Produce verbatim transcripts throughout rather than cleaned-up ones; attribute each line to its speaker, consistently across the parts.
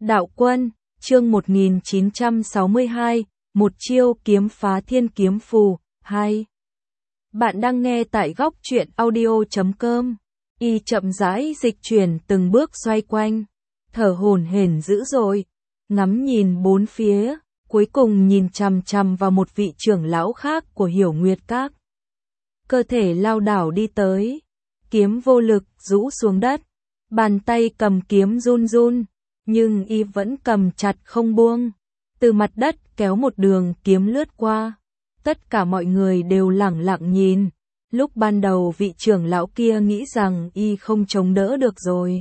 Speaker 1: Đạo Quân, chương một nghìn chín trăm sáu mươi hai, một chiêu kiếm phá thiên kiếm phù, hai. Bạn đang nghe tại góc truyện audio chấm com. Y chậm rãi dịch chuyển từng bước xoay quanh, thở hổn hển dữ dội, ngắm nhìn bốn phía, cuối cùng nhìn chằm chằm vào một vị trưởng lão khác của Hiểu Nguyệt Các. Cơ thể lao đảo đi tới, kiếm vô lực rũ xuống đất, bàn tay cầm kiếm run run, nhưng y vẫn cầm chặt không buông. Từ mặt đất kéo một đường kiếm lướt qua. Tất cả mọi người đều lẳng lặng nhìn. Lúc ban đầu vị trưởng lão kia nghĩ rằng y không chống đỡ được rồi.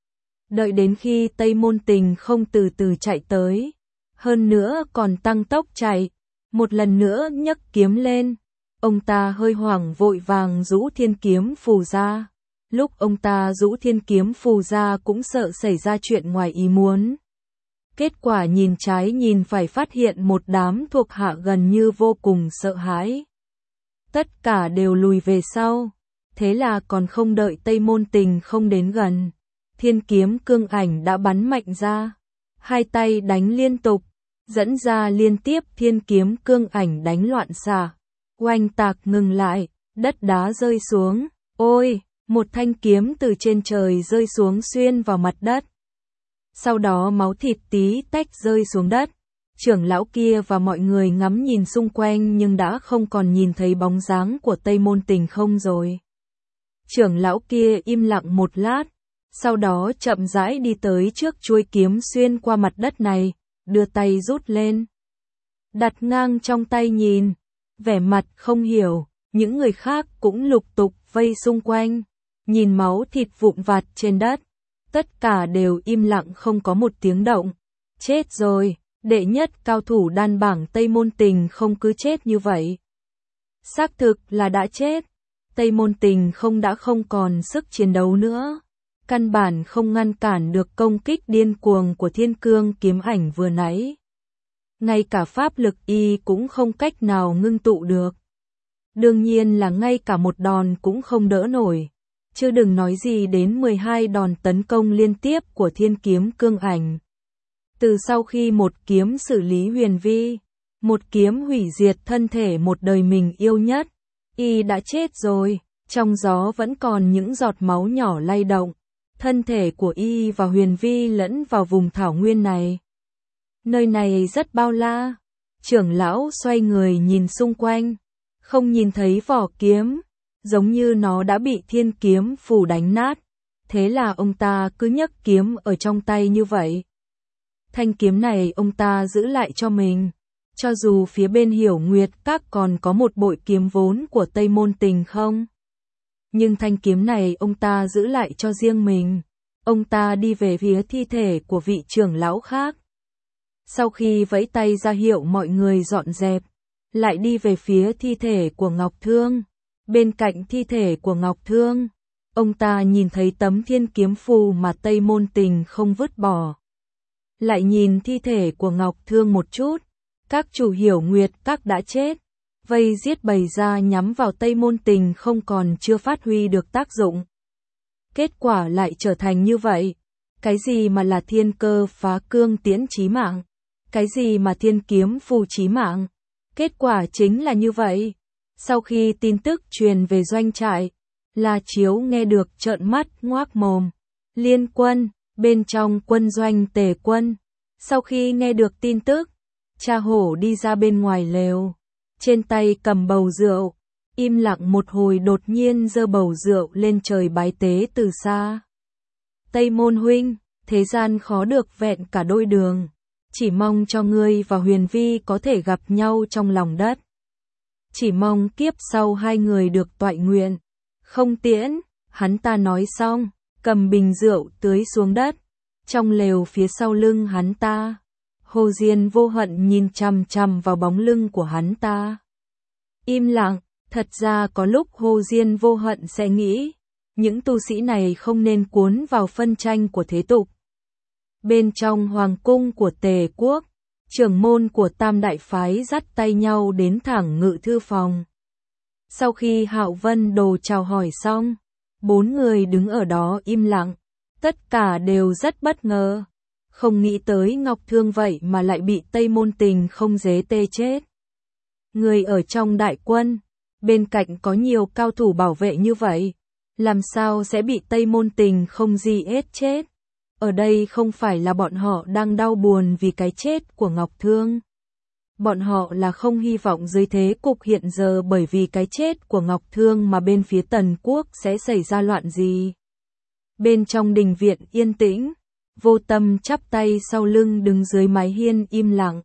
Speaker 1: Đợi đến khi Tây Môn Tình không từ từ chạy tới, hơn nữa còn tăng tốc chạy, một lần nữa nhấc kiếm lên. Ông ta hơi hoảng vội vàng rũ thiên kiếm phù ra. Lúc ông ta rũ thiên kiếm phù ra cũng sợ xảy ra chuyện ngoài ý muốn. Kết quả nhìn trái nhìn phải phát hiện một đám thuộc hạ gần như vô cùng sợ hãi. Tất cả đều lùi về sau. Thế là còn không đợi Tây Môn Tình không đến gần, thiên kiếm cương ảnh đã bắn mạnh ra. Hai tay đánh liên tục, dẫn ra liên tiếp thiên kiếm cương ảnh đánh loạn xạ. Oanh tạc ngừng lại, đất đá rơi xuống. Ôi! Một thanh kiếm từ trên trời rơi xuống xuyên vào mặt đất. Sau đó máu thịt tí tách rơi xuống đất. Trưởng lão kia và mọi người ngắm nhìn xung quanh nhưng đã không còn nhìn thấy bóng dáng của Tây Môn Tình không rồi. Trưởng lão kia im lặng một lát, sau đó chậm rãi đi tới trước chuôi kiếm xuyên qua mặt đất này, đưa tay rút lên. Đặt ngang trong tay nhìn, vẻ mặt không hiểu, những người khác cũng lục tục vây xung quanh. Nhìn máu thịt vụn vặt trên đất, tất cả đều im lặng không có một tiếng động. Chết rồi, đệ nhất cao thủ đan bảng Tây Môn Tình không cứ chết như vậy. Xác thực là đã chết, Tây Môn Tình không đã không còn sức chiến đấu nữa. Căn bản không ngăn cản được công kích điên cuồng của thiên cương kiếm ảnh vừa nãy. Ngay cả pháp lực y cũng không cách nào ngưng tụ được. Đương nhiên là ngay cả một đòn cũng không đỡ nổi. Chứ đừng nói gì đến mười hai đòn tấn công liên tiếp của thiên kiếm cương ảnh. Từ sau khi một kiếm xử lý Huyền Vi, một kiếm hủy diệt thân thể một đời mình yêu nhất, y đã chết rồi, trong gió vẫn còn những giọt máu nhỏ lay động, thân thể của y và Huyền Vi lẫn vào vùng thảo nguyên này. Nơi này rất bao la, trưởng lão xoay người nhìn xung quanh, không nhìn thấy vỏ kiếm. Giống như nó đã bị thiên kiếm phù đánh nát, thế là ông ta cứ nhấc kiếm ở trong tay như vậy. Thanh kiếm này ông ta giữ lại cho mình, cho dù phía bên Hiểu Nguyệt Các còn có một bội kiếm vốn của Tây Môn Tình không. Nhưng thanh kiếm này ông ta giữ lại cho riêng mình, ông ta đi về phía thi thể của vị trưởng lão khác. Sau khi vẫy tay ra hiệu mọi người dọn dẹp, lại đi về phía thi thể của Ngọc Thương. Bên cạnh thi thể của Ngọc Thương, ông ta nhìn thấy tấm thiên kiếm phù mà Tây Môn Tình không vứt bỏ. Lại nhìn thi thể của Ngọc Thương một chút, các chủ Hiểu Nguyệt Các đã chết, vây giết bầy ra nhắm vào Tây Môn Tình không còn chưa phát huy được tác dụng. Kết quả lại trở thành như vậy. Cái gì mà là thiên cơ phá cương tiễn chí mạng? Cái gì mà thiên kiếm phù chí mạng? Kết quả chính là như vậy. Sau khi tin tức truyền về doanh trại, La Chiếu nghe được trợn mắt ngoác mồm. Liên Quân, bên trong quân doanh Tề Quân. Sau khi nghe được tin tức, Cha Hổ đi ra bên ngoài lều, trên tay cầm bầu rượu, im lặng một hồi đột nhiên giơ bầu rượu lên trời bái tế từ xa. Tây Môn huynh, thế gian khó được vẹn cả đôi đường, chỉ mong cho ngươi và Huyền Vi có thể gặp nhau trong lòng đất. Chỉ mong kiếp sau hai người được toại nguyện. Không tiễn, hắn ta nói xong, cầm bình rượu tưới xuống đất. Trong lều phía sau lưng hắn ta, Hồ Diên Vô Hận nhìn chằm chằm vào bóng lưng của hắn ta. Im lặng, thật ra có lúc Hồ Diên Vô Hận sẽ nghĩ, những tu sĩ này không nên cuốn vào phân tranh của thế tục. Bên trong hoàng cung của Tề quốc, trưởng môn của Tam Đại Phái dắt tay nhau đến thẳng ngự thư phòng. Sau khi Hạo Vân Đồ chào hỏi xong, bốn người đứng ở đó im lặng, tất cả đều rất bất ngờ. Không nghĩ tới Ngọc Thương vậy mà lại bị Tây Môn Tình không dế tê chết. Người ở trong đại quân, bên cạnh có nhiều cao thủ bảo vệ như vậy, làm sao sẽ bị Tây Môn Tình không gì hết chết? Ở đây không phải là bọn họ đang đau buồn vì cái chết của Ngọc Thương. Bọn họ là không hy vọng dưới thế cục hiện giờ bởi vì cái chết của Ngọc Thương mà bên phía Tần Quốc sẽ xảy ra loạn gì. Bên trong đình viện yên tĩnh, Vô Tâm chắp tay sau lưng đứng dưới mái hiên im lặng.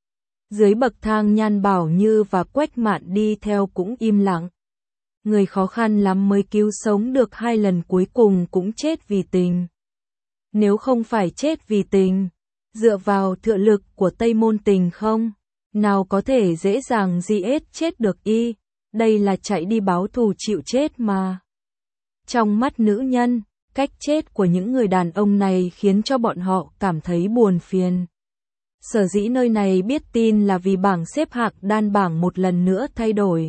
Speaker 1: Dưới bậc thang Nhan Bảo Như và Quách Mạn đi theo cũng im lặng. Người khó khăn lắm mới cứu sống được hai lần cuối cùng cũng chết vì tình. Nếu không phải chết vì tình, dựa vào thựa lực của Tây Môn Tình không, nào có thể dễ dàng gì ết chết được y, đây là chạy đi báo thù chịu chết mà. Trong mắt nữ nhân, cách chết của những người đàn ông này khiến cho bọn họ cảm thấy buồn phiền. Sở dĩ nơi này biết tin là vì bảng xếp hạng đan bảng một lần nữa thay đổi.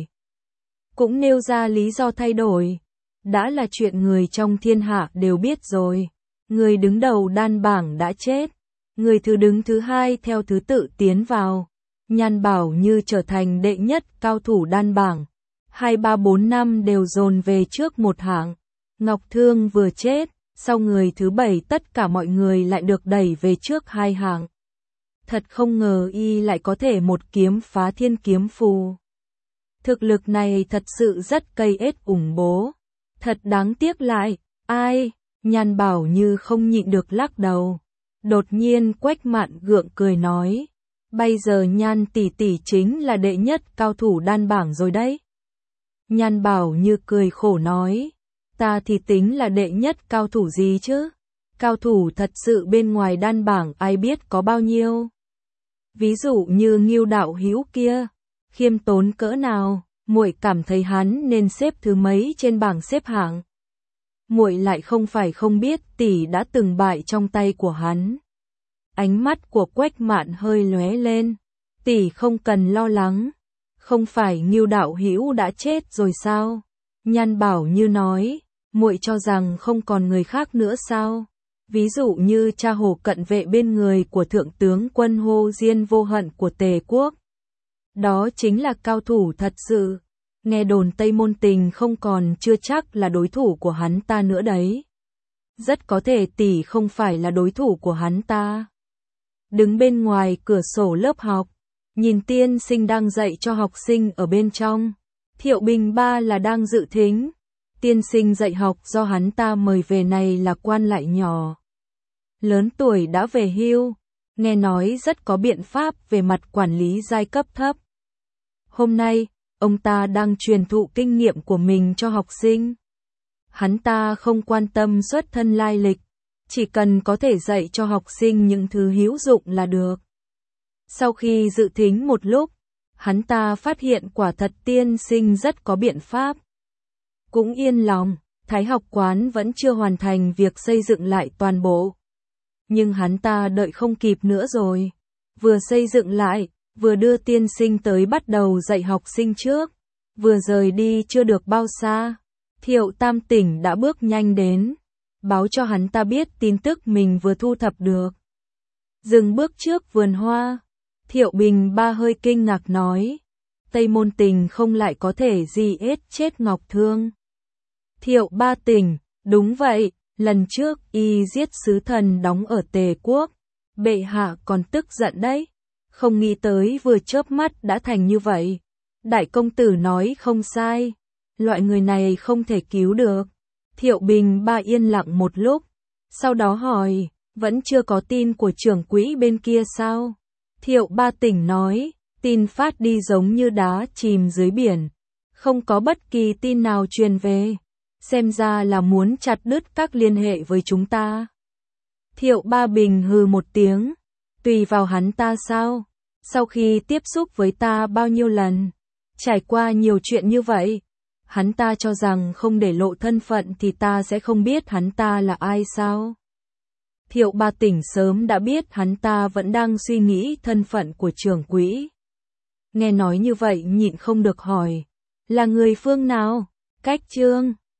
Speaker 1: Cũng nêu ra lý do thay đổi. Đã là chuyện người trong thiên hạ đều biết rồi. Người đứng đầu đan bảng đã chết. Người thứ đứng thứ hai theo thứ tự tiến vào. Nhan Bảo Như trở thành đệ nhất cao thủ đan bảng. Hai ba bốn năm đều dồn về trước một hạng. Ngọc Thương vừa chết, sau người thứ bảy tất cả mọi người lại được đẩy về trước hai hạng. Thật không ngờ y lại có thể một kiếm phá thiên kiếm phù. Thực lực này thật sự rất cây ết ủng bố. Thật đáng tiếc lại, ai, Nhan Bảo Như không nhịn được lắc đầu. Đột nhiên Quách Mạn gượng cười nói, bây giờ Nhan tỷ tỷ chính là đệ nhất cao thủ đan bảng rồi đấy. Nhan Bảo Như cười khổ nói, ta thì tính là đệ nhất cao thủ gì chứ? Cao thủ thật sự bên ngoài đan bảng ai biết có bao nhiêu? Ví dụ như Ngưu đạo hữu kia, khiêm tốn cỡ nào, muội cảm thấy hắn nên xếp thứ mấy trên bảng xếp hạng. Muội lại không phải không biết tỷ đã từng bại trong tay của hắn. Ánh mắt của Quách Mạn hơi lóe lên, tỷ không cần lo lắng, không phải Ngưu đạo hữu đã chết rồi sao? Nhan Bảo Như nói, muội cho rằng không còn người khác nữa sao? Ví dụ như cha Hồ cận vệ bên người của thượng tướng quân Hồ Diên Vô Hận của Tề quốc. Đó chính là cao thủ thật sự. Nghe đồn Tây Môn Tình không còn chưa chắc là đối thủ của hắn ta nữa đấy. Rất có thể tỷ không phải là đối thủ của hắn ta. Đứng bên ngoài cửa sổ lớp học, nhìn tiên sinh đang dạy cho học sinh ở bên trong. Thiệu Bình Ba là đang dự thính. Tiên sinh dạy học do hắn ta mời về này là quan lại nhỏ. Lớn tuổi đã về hưu, nghe nói rất có biện pháp về mặt quản lý giai cấp thấp. Hôm nay, ông ta đang truyền thụ kinh nghiệm của mình cho học sinh. Hắn ta không quan tâm xuất thân lai lịch, chỉ cần có thể dạy cho học sinh những thứ hữu dụng là được. Sau khi dự thính một lúc, hắn ta phát hiện quả thật tiên sinh rất có biện pháp. Cũng yên lòng, Thái học quán vẫn chưa hoàn thành việc xây dựng lại toàn bộ. Nhưng hắn ta đợi không kịp nữa rồi. Vừa xây dựng lại, vừa đưa tiên sinh tới bắt đầu dạy học sinh trước. Vừa rời đi chưa được bao xa, Thiệu Tam Tỉnh đã bước nhanh đến, báo cho hắn ta biết tin tức mình vừa thu thập được. Dừng bước trước vườn hoa, Thiệu Bình Ba hơi kinh ngạc nói, Tây Môn Tình không lại có thể gì ết chết Ngọc Thương. Thiệu Ba Tỉnh, đúng vậy, lần trước y giết sứ thần đóng ở Tề quốc, bệ hạ còn tức giận đấy, không nghĩ tới vừa chớp mắt đã thành như vậy. Đại công tử nói không sai, loại người này không thể cứu được. Thiệu Bình Ba yên lặng một lúc, sau đó hỏi, vẫn chưa có tin của trưởng quỹ bên kia sao? Thiệu Ba Tỉnh nói, tin phát đi giống như đá chìm dưới biển, không có bất kỳ tin nào truyền về, xem ra là muốn chặt đứt các liên hệ với chúng ta. Thiệu Ba Bình hừ một tiếng, tùy vào hắn ta sao? Sau khi tiếp xúc với ta bao nhiêu lần, trải qua nhiều chuyện như vậy, hắn ta cho rằng không để lộ thân phận thì ta sẽ không biết hắn ta là ai sao? Thiệu Ba Tỉnh sớm đã biết hắn ta vẫn đang suy nghĩ thân phận của trưởng quỹ. Nghe nói như vậy nhịn không được hỏi, là người phương nào? Cách Trương